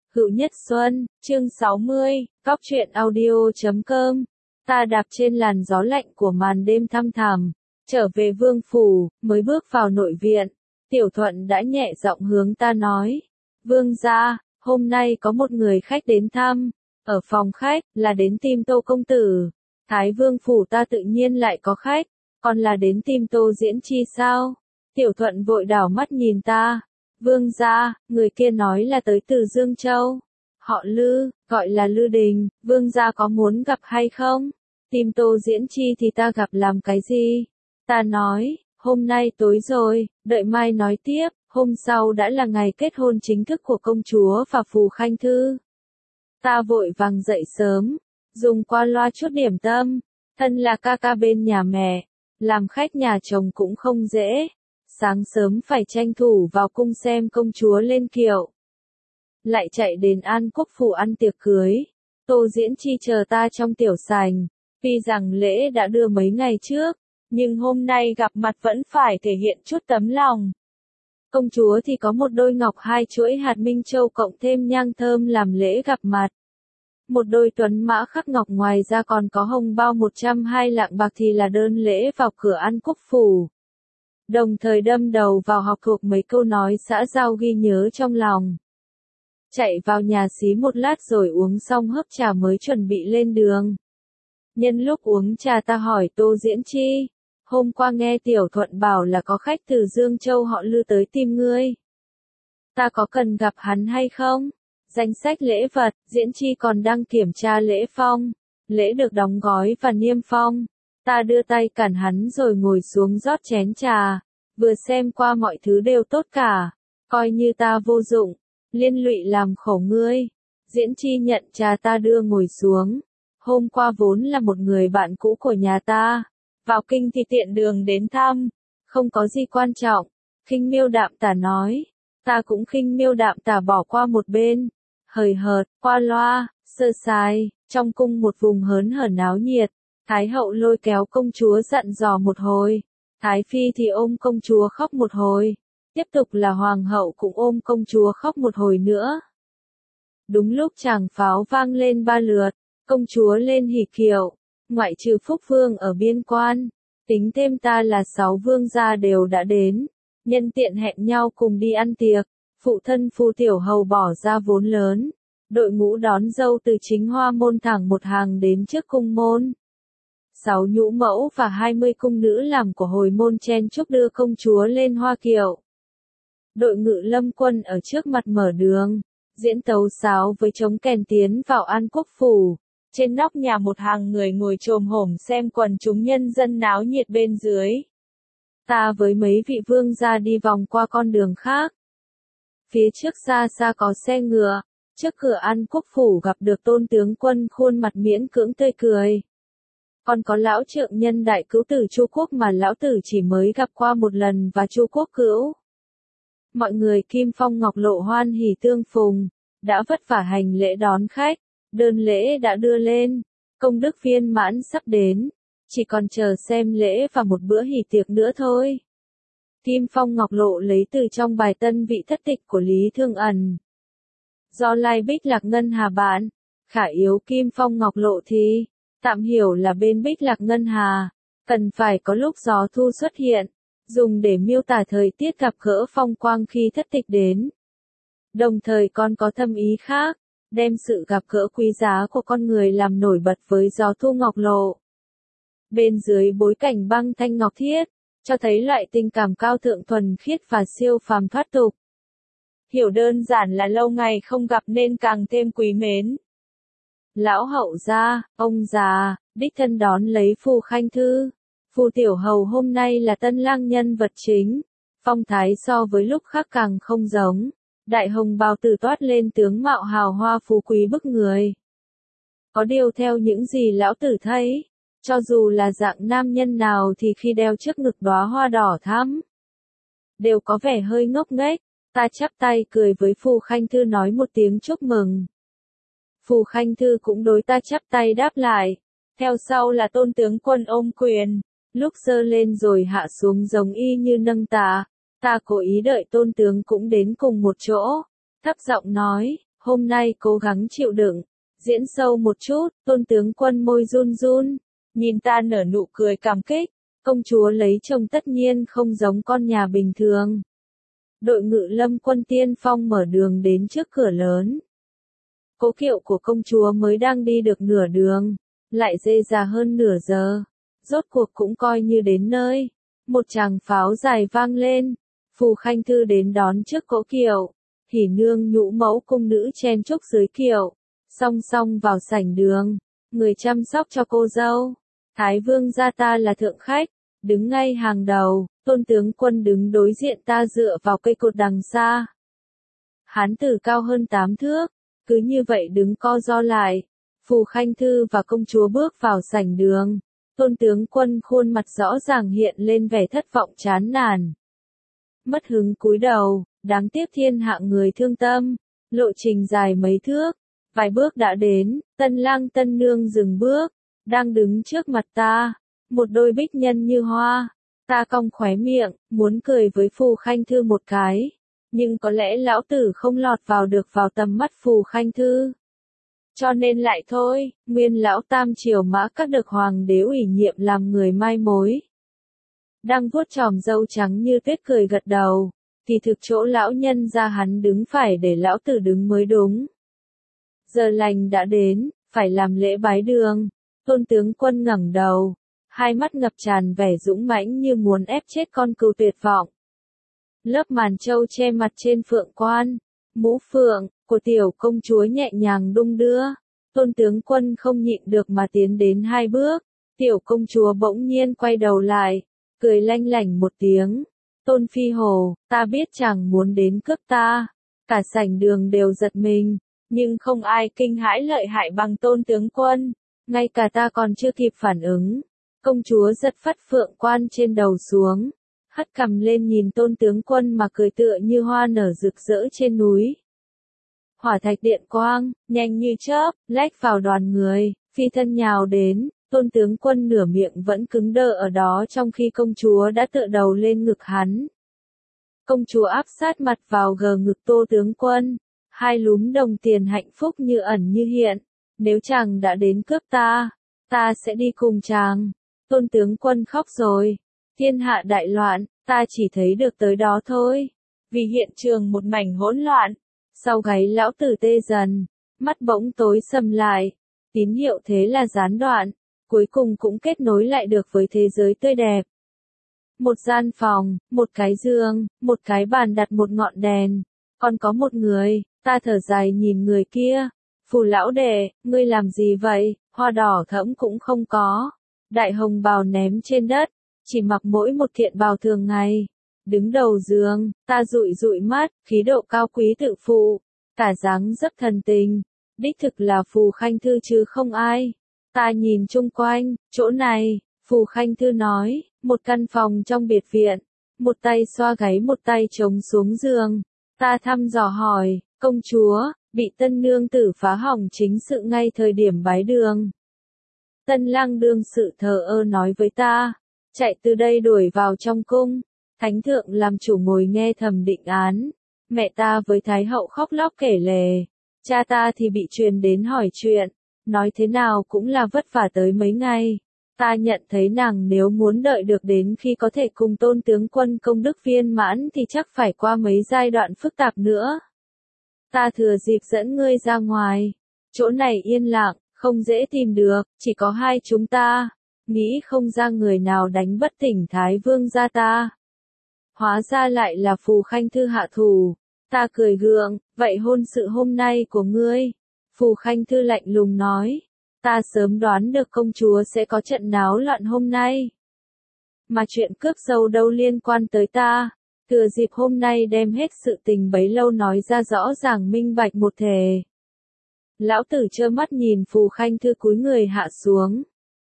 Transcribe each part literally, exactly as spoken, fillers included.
Hữu Nhất Xuân, chương sáu mươi, Cóc truyện audio chấm com. Ta đạp trên làn gió lạnh của màn đêm thăm thẳm, trở về vương phủ, mới bước vào nội viện. Tiểu Thuận đã nhẹ giọng hướng ta nói. Vương gia, hôm nay có một người khách đến thăm. Ở phòng khách, là đến tìm Tô công tử. Thái vương phủ ta tự nhiên lại có khách, còn là đến tìm Tô Diễn Chi sao? Tiểu Thuận vội đảo mắt nhìn ta. Vương gia, người kia nói là tới từ Dương Châu. Họ Lư, gọi là Lư Đình, vương gia có muốn gặp hay không? Tìm Tô Diễn Chi thì ta gặp làm cái gì? Ta nói, hôm nay tối rồi, đợi mai nói tiếp, hôm sau đã là ngày kết hôn chính thức của công chúa và Phù Khanh Thư. Ta vội vàng dậy sớm, dùng qua loa chút điểm tâm, thân là ca ca bên nhà mẹ, làm khách nhà chồng cũng không dễ. Sáng sớm phải tranh thủ vào cung xem công chúa lên kiệu. Lại chạy đến An Quốc phủ ăn tiệc cưới. Tô Diễn Chi chờ ta trong tiểu sảnh. Tuy rằng lễ đã đưa mấy ngày trước, nhưng hôm nay gặp mặt vẫn phải thể hiện chút tấm lòng. Công chúa thì có một đôi ngọc hai chuỗi hạt minh châu cộng thêm nhang thơm làm lễ gặp mặt. Một đôi tuấn mã khắc ngọc, ngoài ra còn có hồng bao một trăm hai lạng bạc thì là đơn lễ vào cửa An Quốc phủ. Đồng thời đâm đầu vào học thuộc mấy câu nói xã giao ghi nhớ trong lòng. Chạy vào nhà xí một lát rồi uống xong hớp trà mới chuẩn bị lên đường. Nhân lúc uống trà ta hỏi Tô Diễn Chi, hôm qua nghe Tiểu Thuận bảo là có khách từ Dương Châu họ Lư tới tìm ngươi. Ta có cần gặp hắn hay không? Danh sách lễ vật, Diễn Chi còn đang kiểm tra lễ phong. Lễ được đóng gói và niêm phong. Ta đưa tay cản hắn rồi ngồi xuống rót chén trà, vừa xem qua mọi thứ đều tốt cả, coi như ta vô dụng, liên lụy làm khổ ngươi. Diễn Chi nhận trà ta đưa ngồi xuống. Hôm qua vốn là một người bạn cũ của nhà ta, vào kinh thì tiện đường đến thăm, không có gì quan trọng. Khinh miêu đạm tả nói, ta cũng khinh miêu đạm tả bỏ qua một bên, hời hợt, qua loa, sơ sài. Trong cung một vùng hớn hở náo nhiệt. Thái hậu lôi kéo công chúa dặn dò một hồi, Thái phi thì ôm công chúa khóc một hồi, tiếp tục là hoàng hậu cũng ôm công chúa khóc một hồi nữa. Đúng lúc tràng pháo vang lên ba lượt, công chúa lên hỉ kiệu, ngoại trừ Phúc Vương ở biên quan, tính thêm ta là sáu vương gia đều đã đến, nhân tiện hẹn nhau cùng đi ăn tiệc. Phụ thân Phù Tiểu Hầu bỏ ra vốn lớn, đội ngũ đón dâu từ chính hoa môn thẳng một hàng đến trước cung môn. Sáu nhũ mẫu và hai mươi cung nữ làm của hồi môn chen chúc đưa công chúa lên hoa kiệu. Đội ngự lâm quân ở trước mặt mở đường, diễn tấu sáo với trống kèn tiến vào An Quốc phủ. Trên nóc nhà một hàng người ngồi chồm hổm xem quần chúng nhân dân náo nhiệt bên dưới. Ta với mấy vị vương gia đi vòng qua con đường khác. Phía trước xa xa có xe ngựa, trước cửa An Quốc phủ gặp được Tôn tướng quân khuôn mặt miễn cưỡng tươi cười. Còn có lão trượng nhân đại cữu tử Chu Quốc mà lão tử chỉ mới gặp qua một lần và Chu Quốc cữu. Mọi người kim phong ngọc lộ hoan hỉ tương phùng, đã vất vả hành lễ đón khách, đơn lễ đã đưa lên, công đức viên mãn sắp đến, chỉ còn chờ xem lễ và một bữa hỉ tiệc nữa thôi. Kim phong ngọc lộ lấy từ trong bài Tân Vị Thất Tịch của Lý Thương Ẩn. Do Lai Bích Lạc Ngân Hà bản, khả yếu kim phong ngọc lộ thì tạm hiểu là bên Bích Lạc Ngân Hà, cần phải có lúc gió thu xuất hiện, dùng để miêu tả thời tiết gặp gỡ phong quang khi thất tịch đến. Đồng thời còn có thâm ý khác, đem sự gặp gỡ quý giá của con người làm nổi bật với gió thu ngọc lộ. Bên dưới bối cảnh băng thanh ngọc thiết, cho thấy loại tình cảm cao thượng thuần khiết và siêu phàm thoát tục. Hiểu đơn giản là lâu ngày không gặp nên càng thêm quý mến. Lão hậu gia, ông già, đích thân đón lấy Phù Khanh Thư. Phù Tiểu Hầu hôm nay là tân lang nhân vật chính. Phong thái so với lúc khác càng không giống. Đại hồng bào tử toát lên tướng mạo hào hoa phú quý bức người. Có điều theo những gì lão tử thấy, cho dù là dạng nam nhân nào thì khi đeo trước ngực đóa hoa đỏ thắm, đều có vẻ hơi ngốc nghếch. Ta chắp tay cười với Phù Khanh Thư nói một tiếng chúc mừng. Phù Khanh Thư cũng đối ta chắp tay đáp lại. Theo sau là Tôn tướng quân ôm quyền, lúc giơ lên rồi hạ xuống giống y như nâng tà. Ta cố ý đợi Tôn tướng cũng đến cùng một chỗ, thấp giọng nói, hôm nay cố gắng chịu đựng, diễn sâu một chút, Tôn tướng quân môi run run, nhìn ta nở nụ cười cảm kích, công chúa lấy chồng tất nhiên không giống con nhà bình thường. Đội ngự lâm quân tiên phong mở đường đến trước cửa lớn. Cố kiệu của công chúa mới đang đi được nửa đường, lại dê ra hơn nửa giờ, rốt cuộc cũng coi như đến nơi. Một tràng pháo dài vang lên, Phù Khanh Thư đến đón trước cỗ kiệu, Hỉ Nương nhũ mẫu cung nữ chen chúc dưới kiệu, song song vào sảnh đường, người chăm sóc cho cô dâu. Thái vương gia ta là thượng khách, đứng ngay hàng đầu, Tôn tướng quân đứng đối diện ta dựa vào cây cột đằng xa. Hán tử cao hơn tám thước, cứ như vậy đứng co ro lại. Phù Khanh Thư và công chúa bước vào sảnh đường. Tôn tướng quân khuôn mặt rõ ràng hiện lên vẻ thất vọng chán nản. Mất hứng cúi đầu, đáng tiếc thiên hạ người thương tâm. Lộ trình dài mấy thước, vài bước đã đến, tân lang tân nương dừng bước, đang đứng trước mặt ta, một đôi bích nhân như hoa. Ta cong khóe miệng, muốn cười với Phù Khanh Thư một cái, nhưng có lẽ lão tử không lọt vào được vào tầm mắt Phù Khanh Thư. Cho nên lại thôi, nguyên lão tam triều Mã Các được hoàng đế ủy nhiệm làm người mai mối. Đang vuốt chòm râu trắng như tuyết cười gật đầu, thì thực chỗ lão nhân ra hắn đứng phải để lão tử đứng mới đúng. Giờ lành đã đến, phải làm lễ bái đường. Tôn tướng quân ngẩng đầu, hai mắt ngập tràn vẻ dũng mãnh như muốn ép chết con cừu tuyệt vọng. Lớp màn trâu che mặt trên phượng quan, mũ phượng của tiểu công chúa nhẹ nhàng đung đưa. Tôn tướng quân không nhịn được mà tiến đến hai bước. Tiểu công chúa bỗng nhiên quay đầu lại, cười lanh lảnh một tiếng. Tôn phi hồ, ta biết chàng muốn đến cướp ta. Cả sảnh đường đều giật mình, nhưng không ai kinh hãi lợi hại bằng tôn tướng quân. Ngay cả ta còn chưa kịp phản ứng. Công chúa giật phất phượng quan trên đầu xuống, hất cằm lên nhìn tôn tướng quân mà cười tựa như hoa nở rực rỡ trên núi. Hỏa thạch điện quang, nhanh như chớp, lách vào đoàn người, phi thân nhào đến, tôn tướng quân nửa miệng vẫn cứng đơ ở đó trong khi công chúa đã tựa đầu lên ngực hắn. Công chúa áp sát mặt vào gờ ngực tô tướng quân, hai lúm đồng tiền hạnh phúc như ẩn như hiện. Nếu chàng đã đến cướp ta, ta sẽ đi cùng chàng. Tôn tướng quân khóc rồi. Thiên hạ đại loạn, ta chỉ thấy được tới đó thôi. Vì hiện trường một mảnh hỗn loạn. Sau gáy lão tử tê dần, mắt bỗng tối sầm lại. Tín hiệu thế là gián đoạn, cuối cùng cũng kết nối lại được với thế giới tươi đẹp. Một gian phòng, một cái giường, một cái bàn đặt một ngọn đèn. Còn có một người, ta thở dài nhìn người kia. Phù lão đệ, ngươi làm gì vậy, hoa đỏ thẫm cũng không có. Đại hồng bào ném trên đất, chỉ mặc mỗi một kiện bào thường ngày. Đứng đầu giường, ta dụi dụi mắt, khí độ cao quý tự phụ, cả dáng dấp thần tình. Đích thực là Phù Khanh Thư chứ không ai. Ta nhìn chung quanh, chỗ này, Phù Khanh Thư nói, một căn phòng trong biệt viện. Một tay xoa gáy một tay chống xuống giường. Ta thăm dò hỏi, công chúa, bị tân nương tử phá hỏng chính sự ngay thời điểm bái đường. Tân lang đương sự thờ ơ nói với ta, chạy từ đây đuổi vào trong cung. Thánh thượng làm chủ ngồi nghe thầm định án. Mẹ ta với Thái hậu khóc lóc kể lể. Cha ta thì bị truyền đến hỏi chuyện. Nói thế nào cũng là vất vả tới mấy ngày. Ta nhận thấy nàng nếu muốn đợi được đến khi có thể cùng tôn tướng quân công đức viên mãn thì chắc phải qua mấy giai đoạn phức tạp nữa. Ta thừa dịp dẫn ngươi ra ngoài. Chỗ này yên lặng, không dễ tìm được, chỉ có hai chúng ta. Nghĩ không ra người nào đánh bất tỉnh Thái vương gia ta. Hóa ra lại là Phù Khanh Thư hạ thủ. Ta cười gượng, vậy hôn sự hôm nay của ngươi? Phù Khanh Thư lạnh lùng nói. Ta sớm đoán được công chúa sẽ có trận náo loạn hôm nay. Mà chuyện cướp dâu đâu liên quan tới ta. Thừa dịp hôm nay đem hết sự tình bấy lâu nói ra rõ ràng minh bạch một thể. Lão tử trơ mắt nhìn Phù Khanh Thư cúi người hạ xuống.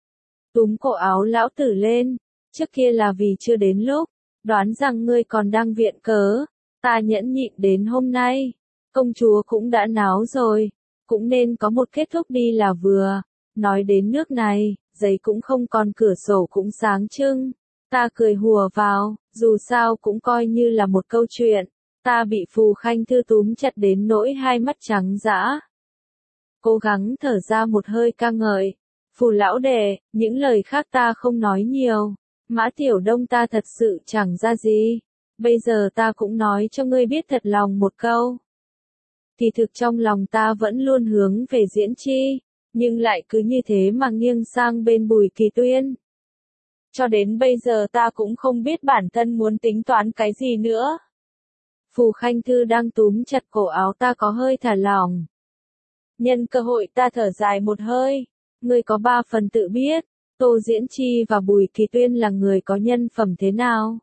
Túm cổ áo lão tử lên. Trước kia là vì chưa đến lúc. Đoán rằng ngươi còn đang viện cớ. Ta nhẫn nhịn đến hôm nay. Công chúa cũng đã náo rồi. Cũng nên có một kết thúc đi là vừa. Nói đến nước này, giấy cũng không còn cửa sổ cũng sáng trưng. Ta cười hùa vào, dù sao cũng coi như là một câu chuyện. Ta Ta bị Phù Khanh Thư túm chặt đến nỗi hai mắt trắng dã. Cố gắng thở ra một hơi ca ngợi. Phù lão đệ, những lời khác ta không nói nhiều. Mã Tiểu Đông ta thật sự chẳng ra gì. Bây giờ ta cũng nói cho ngươi biết thật lòng một câu. Kỳ thực trong lòng ta vẫn luôn hướng về Diễn Chi, nhưng lại cứ như thế mà nghiêng sang bên Bùi Kỳ Tuyên. Cho đến bây giờ ta cũng không biết bản thân muốn tính toán cái gì nữa. Phù Khanh Thư đang túm chặt cổ áo ta có hơi thả lỏng. Nhân cơ hội ta thở dài một hơi. Ngươi có ba phần tự biết, Tô Diễn Chi và Bùi Kỳ Tuyên là người có nhân phẩm thế nào.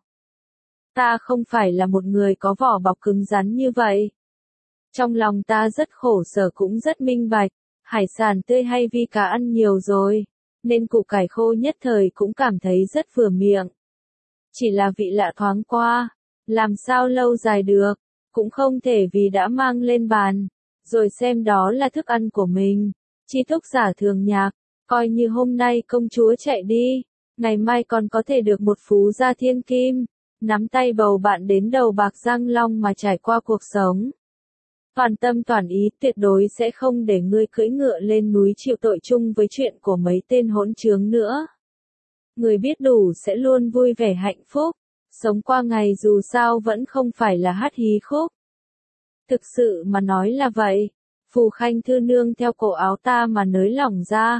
Ta không phải là một người có vỏ bọc cứng rắn như vậy. Trong lòng ta rất khổ sở cũng rất minh bạch, hải sản tươi hay vi cá ăn nhiều rồi, nên củ cải khô nhất thời cũng cảm thấy rất vừa miệng. Chỉ là vị lạ thoáng qua, làm sao lâu dài được, cũng không thể vì đã mang lên bàn, rồi xem đó là thức ăn của mình. Chi Thúc giả thường nhạc, coi như hôm nay công chúa chạy đi, ngày mai còn có thể được một phú gia thiên kim, nắm tay bầu bạn đến đầu bạc răng long mà trải qua cuộc sống. Toàn tâm toàn ý tuyệt đối sẽ không để ngươi cưỡi ngựa lên núi chịu tội chung với chuyện của mấy tên hỗn trướng nữa. Người biết đủ sẽ luôn vui vẻ hạnh phúc, sống qua ngày dù sao vẫn không phải là hát hí khúc. Thực sự mà nói là vậy. Phù Khanh Thư nương theo cổ áo ta mà nới lỏng ra.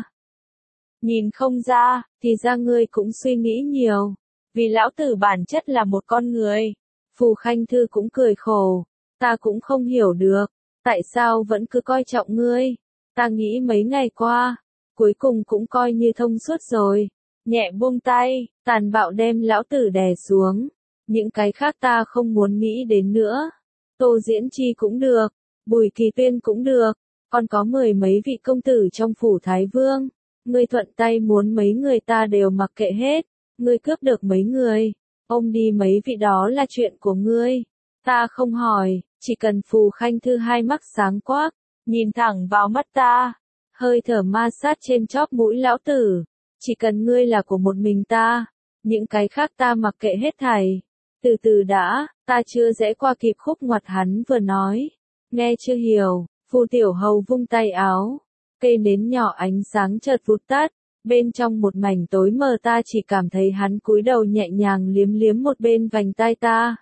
Nhìn không ra, thì ra ngươi cũng suy nghĩ nhiều. Vì lão tử bản chất là một con người. Phù Khanh Thư cũng cười khổ. Ta cũng không hiểu được, tại sao vẫn cứ coi trọng ngươi. Ta nghĩ mấy ngày qua, cuối cùng cũng coi như thông suốt rồi. Nhẹ buông tay, tàn bạo đem lão tử đè xuống. Những cái khác ta không muốn nghĩ đến nữa. Tô Diễn Chi cũng được. Bùi Kỳ Tuyên cũng được, còn có mười mấy vị công tử trong phủ Thái Vương, ngươi thuận tay muốn mấy người ta đều mặc kệ hết, ngươi cướp được mấy người, ôm đi mấy vị đó là chuyện của ngươi, ta không hỏi, chỉ cần Phù Khanh Thư hai mắt sáng quắc, nhìn thẳng vào mắt ta, hơi thở ma sát trên chóp mũi lão tử, chỉ cần ngươi là của một mình ta, những cái khác ta mặc kệ hết thảy. Từ từ đã, ta chưa rẽ qua kịp khúc ngoặt hắn vừa nói. Nghe chưa hiểu, Phù Tiểu Hầu vung tay áo, cây nến nhỏ ánh sáng chợt vụt tắt, bên trong một mảnh tối mờ ta chỉ cảm thấy hắn cúi đầu nhẹ nhàng liếm liếm một bên vành tai ta.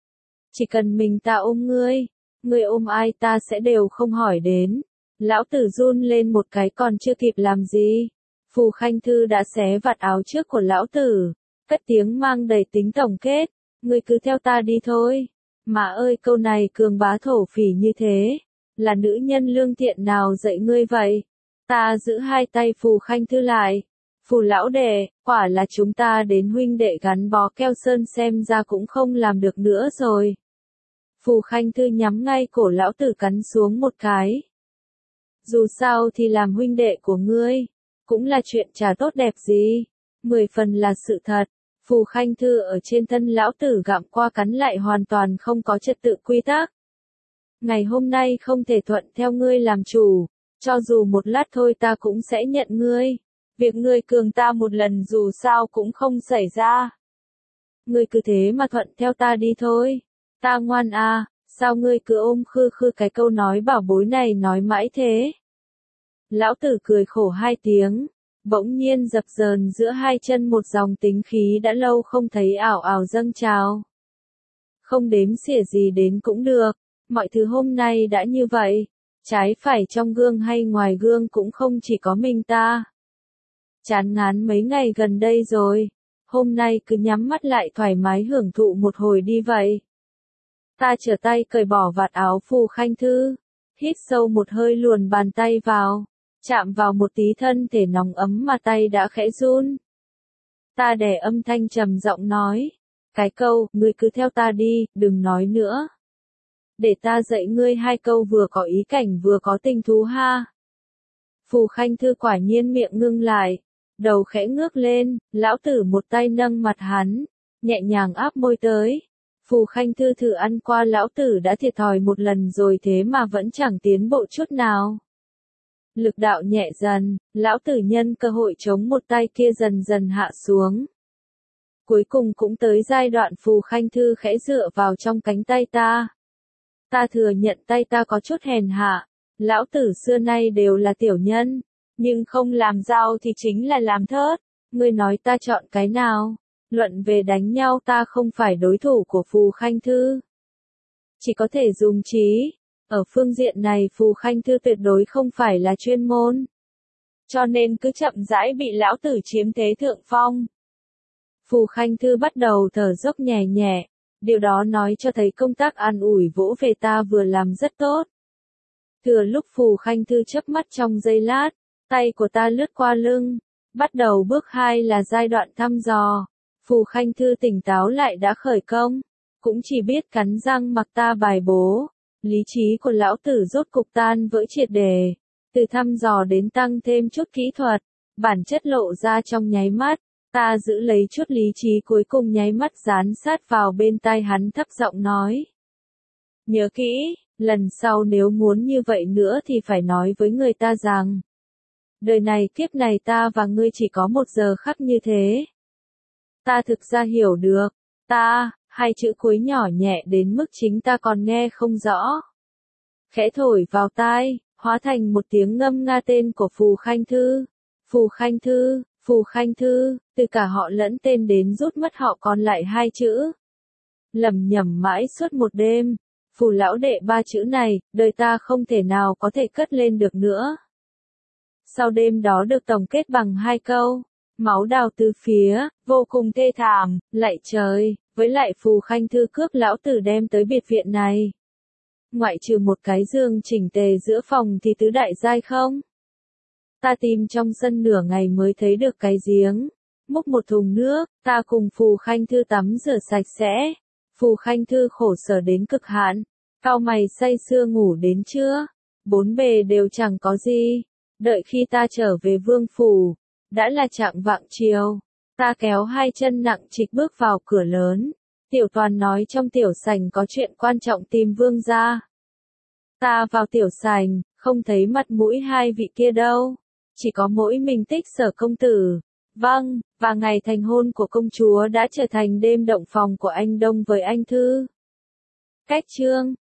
Chỉ cần mình ta ôm ngươi, ngươi ôm ai ta sẽ đều không hỏi đến. Lão tử run lên một cái còn chưa kịp làm gì. Phù Khanh Thư đã xé vạt áo trước của lão tử, cất tiếng mang đầy tính tổng kết, ngươi cứ theo ta đi thôi. Mà ơi câu này cường bá thổ phỉ như thế, là nữ nhân lương thiện nào dạy ngươi vậy? Ta giữ hai tay Phù Khanh Thư lại. Phù lão đệ, quả là chúng ta đến huynh đệ gắn bó keo sơn xem ra cũng không làm được nữa rồi. Phù Khanh Thư nhắm ngay cổ lão tử cắn xuống một cái. Dù sao thì làm huynh đệ của ngươi, cũng là chuyện chả tốt đẹp gì, mười phần là sự thật. Phù Khanh Thư ở trên thân lão tử gặm qua cắn lại hoàn toàn không có trật tự quy tắc. Ngày hôm nay không thể thuận theo ngươi làm chủ, cho dù một lát thôi ta cũng sẽ nhận ngươi. Việc ngươi cường ta một lần dù sao cũng không xảy ra. Ngươi cứ thế mà thuận theo ta đi thôi. Ta ngoan à, sao ngươi cứ ôm khư khư cái câu nói bảo bối này nói mãi thế? Lão tử cười khổ hai tiếng. Bỗng nhiên dập dờn giữa hai chân một dòng tính khí đã lâu không thấy ảo ảo dâng trào. Không đếm xỉa gì đến cũng được, mọi thứ hôm nay đã như vậy, trái phải trong gương hay ngoài gương cũng không chỉ có mình ta. Chán ngán mấy ngày gần đây rồi, hôm nay cứ nhắm mắt lại thoải mái hưởng thụ một hồi đi vậy. Ta trở tay cởi bỏ vạt áo Phù Khanh Thư, hít sâu một hơi luồn bàn tay vào. Chạm vào một tí thân thể nóng ấm mà tay đã khẽ run. Ta đè âm thanh trầm giọng nói. Cái câu, ngươi cứ theo ta đi, đừng nói nữa. Để ta dạy ngươi hai câu vừa có ý cảnh vừa có tình thú ha. Phù Khanh Thư quả nhiên miệng ngưng lại. Đầu khẽ ngước lên, lão tử một tay nâng mặt hắn, nhẹ nhàng áp môi tới. Phù Khanh Thư thử ăn qua lão tử đã thiệt thòi một lần rồi thế mà vẫn chẳng tiến bộ chút nào. Lực đạo nhẹ dần, lão tử nhân cơ hội chống một tay kia dần dần hạ xuống. Cuối cùng cũng tới giai đoạn Phù Khanh Thư khẽ dựa vào trong cánh tay ta. Ta thừa nhận tay ta có chút hèn hạ, lão tử xưa nay đều là tiểu nhân, nhưng không làm dao thì chính là làm thớt, ngươi nói ta chọn cái nào? Luận về đánh nhau ta không phải đối thủ của Phù Khanh Thư. Chỉ có thể dùng trí, ở phương diện này Phù Khanh Thư tuyệt đối không phải là chuyên môn. Cho nên cứ chậm rãi bị lão tử chiếm thế thượng phong. Phù Khanh Thư bắt đầu thở dốc nhẹ nhẹ, điều đó nói cho thấy công tác an ủi vỗ về ta vừa làm rất tốt. Thừa lúc Phù Khanh Thư chớp mắt trong giây lát, tay của ta lướt qua lưng, bắt đầu bước hai là giai đoạn thăm dò. Phù Khanh Thư tỉnh táo lại đã khởi công, cũng chỉ biết cắn răng mặc ta bài bố, lý trí của lão tử rốt cục tan vỡ triệt đề, từ thăm dò đến tăng thêm chút kỹ thuật, bản chất lộ ra trong nháy mắt, ta giữ lấy chút lý trí cuối cùng nháy mắt dán sát vào bên tai hắn thấp giọng nói. Nhớ kỹ, lần sau nếu muốn như vậy nữa thì phải nói với người ta rằng, đời này kiếp này ta và ngươi chỉ có một giờ khắc như thế. Ta thực ra hiểu được, ta, hai chữ cuối nhỏ nhẹ đến mức chính ta còn nghe không rõ. Khẽ thổi vào tai, hóa thành một tiếng ngâm nga tên của Phù Khanh Thư. Phù Khanh Thư, Phù Khanh Thư, từ cả họ lẫn tên đến rút mất họ còn lại hai chữ. Lầm nhầm mãi suốt một đêm, Phù lão đệ ba chữ này, đời ta không thể nào có thể cất lên được nữa. Sau đêm đó được tổng kết bằng hai câu. Máu đào từ phía, vô cùng thê thảm, lạy trời, với lại Phù Khanh Thư cướp lão tử đem tới biệt viện này. Ngoại trừ một cái giường chỉnh tề giữa phòng thì tứ đại giai không? Ta tìm trong sân nửa ngày mới thấy được cái giếng, múc một thùng nước, ta cùng Phù Khanh Thư tắm rửa sạch sẽ. Phù Khanh Thư khổ sở đến cực hạn, cau mày say sưa ngủ đến trưa, bốn bề đều chẳng có gì. Đợi khi ta trở về vương phủ, đã là chạng vạng chiều, ta kéo hai chân nặng trịch bước vào cửa lớn, Tiểu Toàn nói trong tiểu sảnh có chuyện quan trọng tìm vương gia. Ta vào tiểu sảnh, không thấy mặt mũi hai vị kia đâu, chỉ có mỗi mình Tích Sở công tử. Vâng, và ngày thành hôn của công chúa đã trở thành đêm động phòng của anh Đông với anh Thư. Cách chương